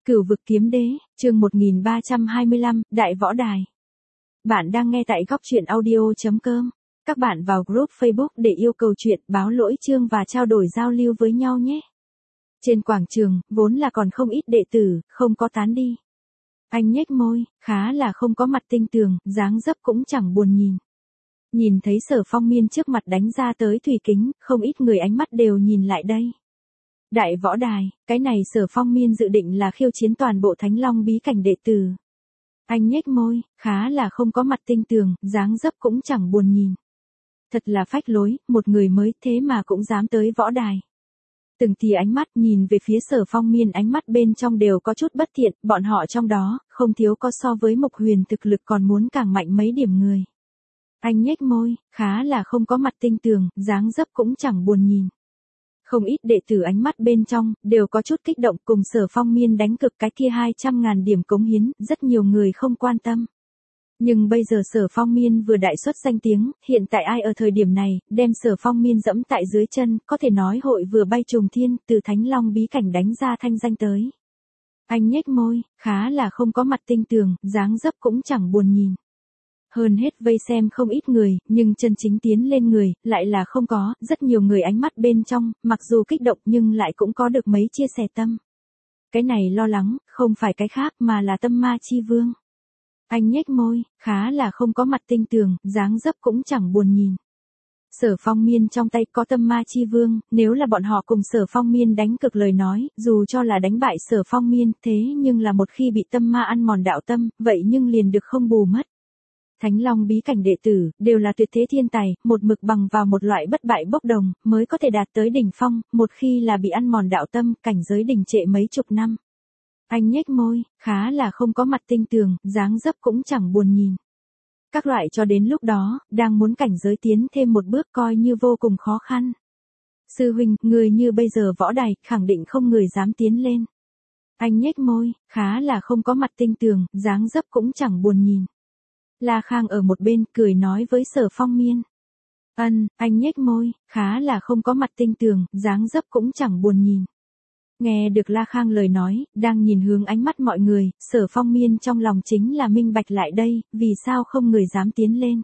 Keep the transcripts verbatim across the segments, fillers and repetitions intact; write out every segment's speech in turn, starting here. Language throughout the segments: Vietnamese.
Cửu vực kiếm đế, chương một nghìn ba trăm hai mươi lăm, Đại Võ Đài. Bạn đang nghe tại góc truyện audio chấm com. Các bạn vào group Facebook để yêu cầu chuyện, báo lỗi chương và trao đổi giao lưu với nhau nhé. Trên quảng trường, vốn là còn không ít đệ tử, không có tán đi. Anh nhếch môi, khá là không có mặt tinh tường, dáng dấp cũng chẳng buồn nhìn. Nhìn thấy Sở Phong Miên trước mặt đánh ra tới thủy kính, không ít người ánh mắt đều nhìn lại đây. Đại Võ Đài, cái này Sở Phong Miên dự định là khiêu chiến toàn bộ Thánh Long bí cảnh đệ tử. Anh nhếch môi, khá là không có mặt tinh tường, dáng dấp cũng chẳng buồn nhìn. Thật là phách lối, một người mới thế mà cũng dám tới võ đài. Từng thì ánh mắt nhìn về phía Sở Phong Miên, ánh mắt bên trong đều có chút bất thiện, bọn họ trong đó, không thiếu có so với Mộc Huyền thực lực còn muốn càng mạnh mấy điểm người. Anh nhếch môi, khá là không có mặt tinh tường, dáng dấp cũng chẳng buồn nhìn. Không ít đệ tử ánh mắt bên trong, đều có chút kích động cùng Sở Phong Miên đánh cực cái kia hai trăm ngàn điểm cống hiến, rất nhiều người không quan tâm. Nhưng bây giờ Sở Phong Miên vừa đại xuất danh tiếng, hiện tại ai ở thời điểm này, đem Sở Phong Miên dẫm tại dưới chân, có thể nói hội vừa bay trùng thiên, từ Thánh Long bí cảnh đánh ra thanh danh tới. Anh nhếch môi, khá là không có mặt tinh tường, dáng dấp cũng chẳng buồn nhìn. Hơn hết vây xem không ít người, nhưng chân chính tiến lên người, lại là không có, rất nhiều người ánh mắt bên trong, mặc dù kích động nhưng lại cũng có được mấy chia sẻ tâm. Cái này lo lắng, không phải cái khác mà là tâm ma chi vương. Anh nhếch môi, khá là không có mặt tinh tường, dáng dấp cũng chẳng buồn nhìn. Sở Phong Miên trong tay có tâm ma chi vương, nếu là bọn họ cùng Sở Phong Miên đánh cực lời nói, dù cho là đánh bại Sở Phong Miên, thế nhưng là một khi bị tâm ma ăn mòn đạo tâm, vậy nhưng liền được không bù mất. Thánh Long bí cảnh đệ tử, đều là tuyệt thế thiên tài, một mực bằng vào một loại bất bại bốc đồng, mới có thể đạt tới đỉnh phong, một khi là bị ăn mòn đạo tâm, cảnh giới đình trệ mấy chục năm. Anh nhếch môi, khá là không có mặt tinh tường, dáng dấp cũng chẳng buồn nhìn. Các loại cho đến lúc đó, đang muốn cảnh giới tiến thêm một bước coi như vô cùng khó khăn. Sư huynh, người như bây giờ võ đài, khẳng định không người dám tiến lên. Anh nhếch môi, khá là không có mặt tinh tường, dáng dấp cũng chẳng buồn nhìn. La Khang ở một bên, cười nói với Sở Phong Miên. Ân, anh nhếch môi, khá là không có mặt tinh tường, dáng dấp cũng chẳng buồn nhìn. Nghe được La Khang lời nói, đang nhìn hướng ánh mắt mọi người, Sở Phong Miên trong lòng chính là minh bạch lại đây, vì sao không người dám tiến lên.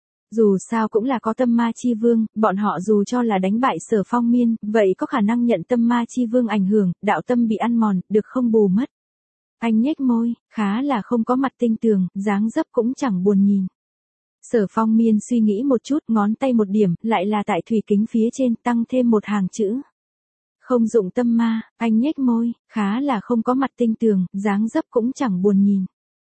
Dù sao cũng là có tâm ma chi vương, bọn họ dù cho là đánh bại Sở Phong Miên, vậy có khả năng nhận tâm ma chi vương ảnh hưởng, đạo tâm bị ăn mòn, được không bù mất. Anh nhếch môi, khá là không có mặt tinh tường, dáng dấp cũng chẳng buồn nhìn. Sở Phong Miên suy nghĩ một chút, ngón tay một điểm, lại là tại thủy kính phía trên tăng thêm một hàng chữ. Không dụng tâm ma, anh nhếch môi, khá là không có mặt tinh tường, dáng dấp cũng chẳng buồn nhìn.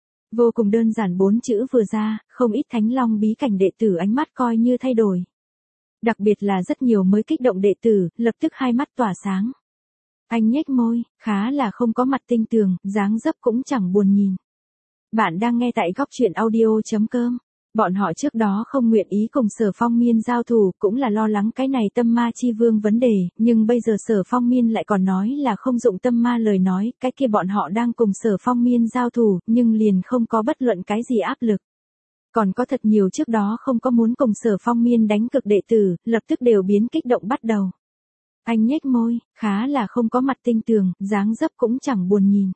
Vô cùng đơn giản bốn chữ vừa ra, không ít Thánh Long bí cảnh đệ tử ánh mắt coi như thay đổi. Đặc biệt là rất nhiều mới kích động đệ tử, lập tức hai mắt tỏa sáng. Anh nhếch môi, khá là không có mặt tinh tường, dáng dấp cũng chẳng buồn nhìn. Bạn đang nghe tại góc truyện audio chấm com. Bọn họ trước đó không nguyện ý cùng Sở Phong Miên giao thủ, cũng là lo lắng cái này tâm ma chi vương vấn đề, nhưng bây giờ Sở Phong Miên lại còn nói là không dụng tâm ma lời nói, cái kia bọn họ đang cùng Sở Phong Miên giao thủ, nhưng liền không có bất luận cái gì áp lực. Còn có thật nhiều trước đó không có muốn cùng Sở Phong Miên đánh cực đệ tử, lập tức đều biến kích động bắt đầu. Anh nhếch môi, khá là không có mặt tinh tường, dáng dấp cũng chẳng buồn nhìn.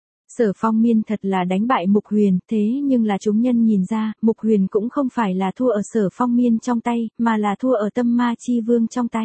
Sở Phong Miên thật là đánh bại Mộc Huyền, thế nhưng là chúng nhân nhìn ra, Mộc Huyền cũng không phải là thua ở Sở Phong Miên trong tay, mà là thua ở tâm ma chi vương trong tay.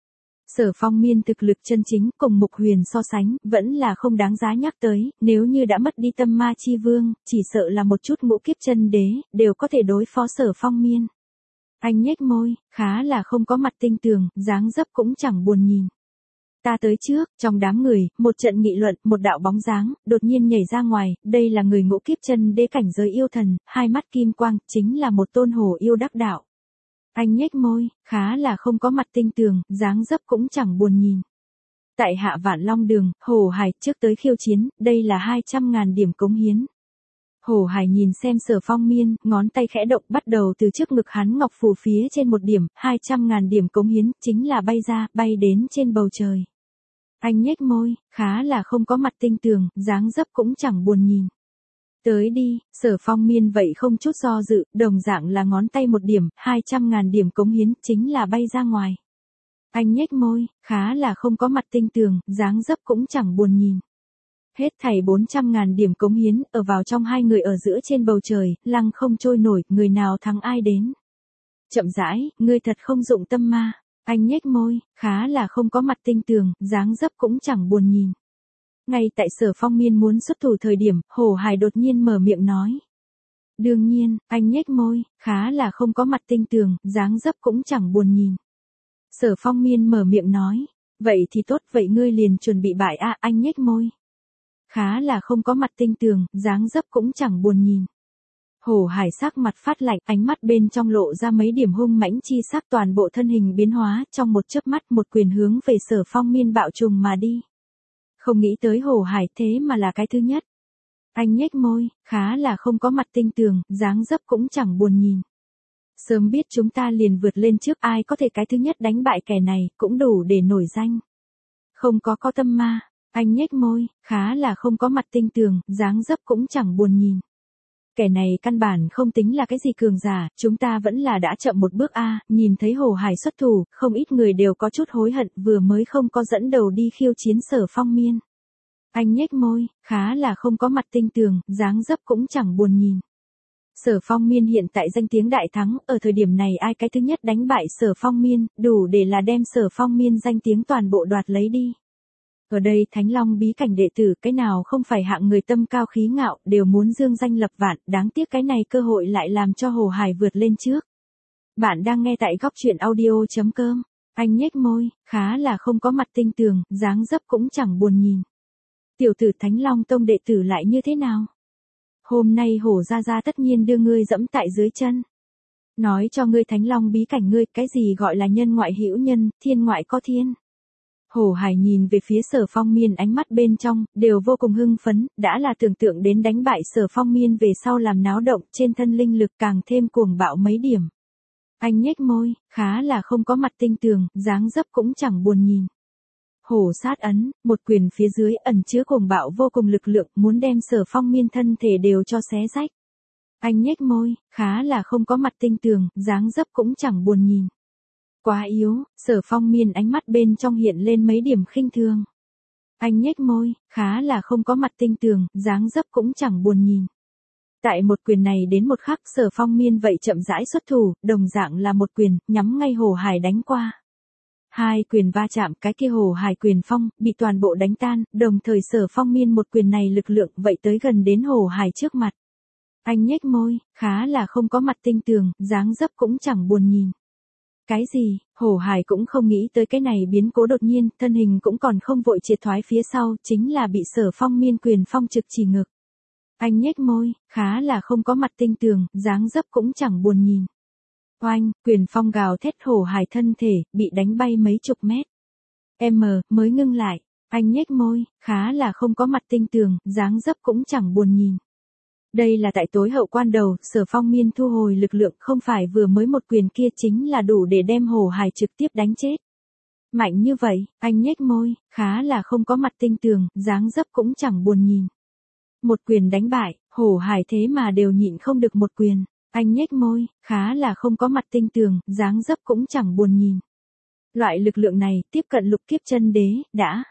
Sở Phong Miên thực lực chân chính cùng Mộc Huyền so sánh, vẫn là không đáng giá nhắc tới, nếu như đã mất đi tâm ma chi vương, chỉ sợ là một chút ngũ kiếp chân đế, đều có thể đối phó Sở Phong Miên. Anh nhếch môi, khá là không có mặt tinh tường, dáng dấp cũng chẳng buồn nhìn. Ta tới trước, trong đám người, một trận nghị luận, một đạo bóng dáng, đột nhiên nhảy ra ngoài, đây là người ngũ kiếp chân đế cảnh giới yêu thần, hai mắt kim quang, chính là một tôn hổ yêu đắc đạo. Anh nhếch môi, khá là không có mặt tinh tường, dáng dấp cũng chẳng buồn nhìn. Tại Hạ Vạn Long Đường, Hổ Hải, trước tới khiêu chiến, đây là hai trăm ngàn điểm cống hiến. Hổ Hải nhìn xem Sở Phong Miên, ngón tay khẽ động bắt đầu từ trước ngực hắn ngọc phù phía trên một điểm, hai trăm ngàn điểm cống hiến, chính là bay ra, bay đến trên bầu trời. Anh nhếch môi, khá là không có mặt tinh tường, dáng dấp cũng chẳng buồn nhìn. Tới đi, Sở Phong Miên vậy không chút do dự, đồng dạng là ngón tay một điểm, hai trăm ngàn điểm cống hiến, chính là bay ra ngoài. Anh nhếch môi, khá là không có mặt tinh tường, dáng dấp cũng chẳng buồn nhìn. Hết thảy bốn trăm ngàn điểm cống hiến, ở vào trong hai người ở giữa trên bầu trời, lăng không trôi nổi, người nào thắng ai đến. Chậm rãi, ngươi thật không dụng tâm ma. Anh nhếch môi, khá là không có mặt tinh tường, dáng dấp cũng chẳng buồn nhìn. Ngay tại Sở Phong Miên muốn xuất thủ thời điểm, Hổ Hải đột nhiên mở miệng nói. Đương nhiên, anh nhếch môi, khá là không có mặt tinh tường, dáng dấp cũng chẳng buồn nhìn. Sở Phong Miên mở miệng nói. Vậy thì tốt, vậy ngươi liền chuẩn bị bại a. Anh nhếch môi. Khá là không có mặt tinh tường, dáng dấp cũng chẳng buồn nhìn. Hổ Hải sắc mặt phát lạnh, ánh mắt bên trong lộ ra mấy điểm hung mãnh chi sắc, toàn bộ thân hình biến hóa, trong một chớp mắt một quyền hướng về Sở Phong Miên bạo trùng mà đi. Không nghĩ tới Hổ Hải thế mà là cái thứ nhất. Anh nhếch môi, khá là không có mặt tinh tường, dáng dấp cũng chẳng buồn nhìn. Sớm biết chúng ta liền vượt lên trước, ai có thể cái thứ nhất đánh bại kẻ này, cũng đủ để nổi danh. Không có có tâm ma. Anh nhếch môi, khá là không có mặt tinh tường, dáng dấp cũng chẳng buồn nhìn. Kẻ này căn bản không tính là cái gì cường giả, chúng ta vẫn là đã chậm một bước a. Nhìn thấy Hổ Hải xuất thủ, không ít người đều có chút hối hận, vừa mới không có dẫn đầu đi khiêu chiến Sở Phong Miên. Anh nhếch môi, khá là không có mặt tinh tường, dáng dấp cũng chẳng buồn nhìn. Sở Phong Miên hiện tại danh tiếng đại thắng, ở thời điểm này ai cái thứ nhất đánh bại Sở Phong Miên, đủ để là đem Sở Phong Miên danh tiếng toàn bộ đoạt lấy đi. Ở đây Thánh Long bí cảnh đệ tử, cái nào không phải hạng người tâm cao khí ngạo, đều muốn dương danh lập vạn, đáng tiếc cái này cơ hội lại làm cho Hổ Hải vượt lên trước. Bạn đang nghe tại góc truyện audio chấm com. Anh nhếch môi, khá là không có mặt tinh tường, dáng dấp cũng chẳng buồn nhìn. Tiểu tử Thánh Long tông đệ tử lại như thế nào? Hôm nay Hổ gia gia tất nhiên đưa ngươi dẫm tại dưới chân. Nói cho ngươi Thánh Long bí cảnh ngươi, cái gì gọi là nhân ngoại hữu nhân, thiên ngoại có thiên. Hổ Hải nhìn về phía Sở Phong Miên, ánh mắt bên trong, đều vô cùng hưng phấn, đã là tưởng tượng đến đánh bại Sở Phong Miên về sau làm náo động, trên thân linh lực càng thêm cuồng bạo mấy điểm. Anh nhếch môi, khá là không có mặt tinh tường, dáng dấp cũng chẳng buồn nhìn. Hổ sát ấn, một quyền phía dưới ẩn chứa cuồng bạo vô cùng lực lượng, muốn đem Sở Phong Miên thân thể đều cho xé rách. Anh nhếch môi, khá là không có mặt tinh tường, dáng dấp cũng chẳng buồn nhìn. Quá yếu. Sở Phong Miên ánh mắt bên trong hiện lên mấy điểm khinh thường. Anh nhếch môi, khá là không có mặt tinh tường, dáng dấp cũng chẳng buồn nhìn. Tại một quyền này đến một khắc, Sở Phong Miên vậy chậm rãi xuất thủ, đồng dạng là một quyền, nhắm ngay Hổ Hải đánh qua. Hai quyền va chạm, cái kia Hổ Hải quyền phong, bị toàn bộ đánh tan, đồng thời Sở Phong Miên một quyền này lực lượng vậy tới gần đến Hổ Hải trước mặt. Anh nhếch môi, khá là không có mặt tinh tường, dáng dấp cũng chẳng buồn nhìn. Cái gì? Hổ Hải cũng không nghĩ tới cái này biến cố đột nhiên, thân hình cũng còn không vội triệt thoái phía sau, chính là bị Sở Phong Miên quyền phong trực chỉ ngực. Anh nhếch môi, khá là không có mặt tinh tường, dáng dấp cũng chẳng buồn nhìn. Oanh, quyền phong gào thét, Hổ Hải thân thể, bị đánh bay mấy chục mét. M, mới ngưng lại. Anh nhếch môi, khá là không có mặt tinh tường, dáng dấp cũng chẳng buồn nhìn. Đây là tại tối hậu quan đầu, Sở Phong Miên thu hồi lực lượng, không phải vừa mới một quyền kia chính là đủ để đem Hổ Hải trực tiếp đánh chết. Mạnh như vậy, anh nhếch môi, khá là không có mặt tinh tường, dáng dấp cũng chẳng buồn nhìn. Một quyền đánh bại, Hổ Hải thế mà đều nhịn không được một quyền. Anh nhếch môi, khá là không có mặt tinh tường, dáng dấp cũng chẳng buồn nhìn. Loại lực lượng này, tiếp cận lục kiếp chân đế, đã.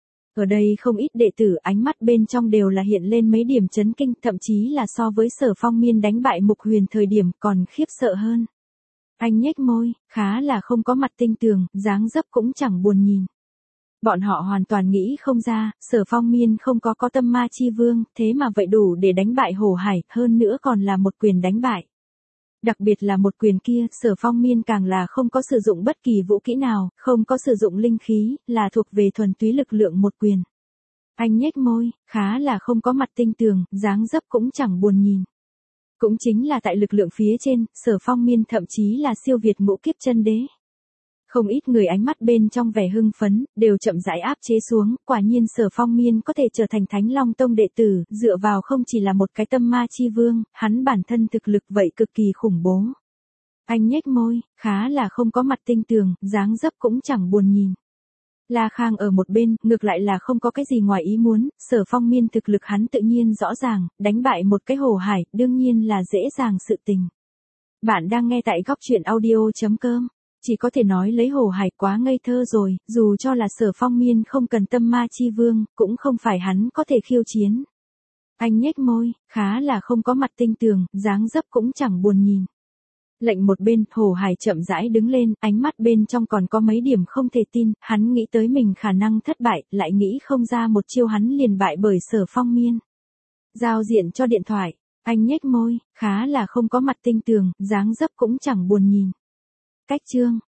Ở đây không ít đệ tử ánh mắt bên trong đều là hiện lên mấy điểm chấn kinh, thậm chí là so với Sở Phong Miên đánh bại Mục Huyền thời điểm còn khiếp sợ hơn. Anh nhếch môi, khá là không có mặt tinh tường, dáng dấp cũng chẳng buồn nhìn. Bọn họ hoàn toàn nghĩ không ra, Sở Phong Miên không có có tâm ma chi vương, thế mà vậy đủ để đánh bại Hổ Hải, hơn nữa còn là một quyền đánh bại. Đặc biệt là một quyền kia, Sở Phong Miên càng là không có sử dụng bất kỳ vũ kỹ nào, không có sử dụng linh khí, là thuộc về thuần túy lực lượng một quyền. Anh nhếch môi, khá là không có mặt tinh tường, dáng dấp cũng chẳng buồn nhìn. Cũng chính là tại lực lượng phía trên, Sở Phong Miên thậm chí là siêu việt ngũ kiếp chân đế. Không ít người ánh mắt bên trong vẻ hưng phấn, đều chậm rãi áp chế xuống, quả nhiên Sở Phong Miên có thể trở thành Thánh Long Tông đệ tử, dựa vào không chỉ là một cái tâm ma chi vương, hắn bản thân thực lực vậy cực kỳ khủng bố. Anh nhếch môi, khá là không có mặt tinh tường, dáng dấp cũng chẳng buồn nhìn. La Khang ở một bên, ngược lại là không có cái gì ngoài ý muốn, Sở Phong Miên thực lực hắn tự nhiên rõ ràng, đánh bại một cái Hổ Hải, đương nhiên là dễ dàng sự tình. Bạn đang nghe tại góc truyện audio chấm com. Chỉ có thể nói lấy Hồ Hải quá ngây thơ rồi, dù cho là Sở Phong Miên không cần tâm ma chi vương, cũng không phải hắn có thể khiêu chiến. Anh nhếch môi, khá là không có mặt tinh tường, dáng dấp cũng chẳng buồn nhìn. Lệnh một bên, Hồ Hải chậm rãi đứng lên, ánh mắt bên trong còn có mấy điểm không thể tin, hắn nghĩ tới mình khả năng thất bại, lại nghĩ không ra một chiêu hắn liền bại bởi Sở Phong Miên. Giao diện cho điện thoại, anh nhếch môi, khá là không có mặt tinh tường, dáng dấp cũng chẳng buồn nhìn. Cách chương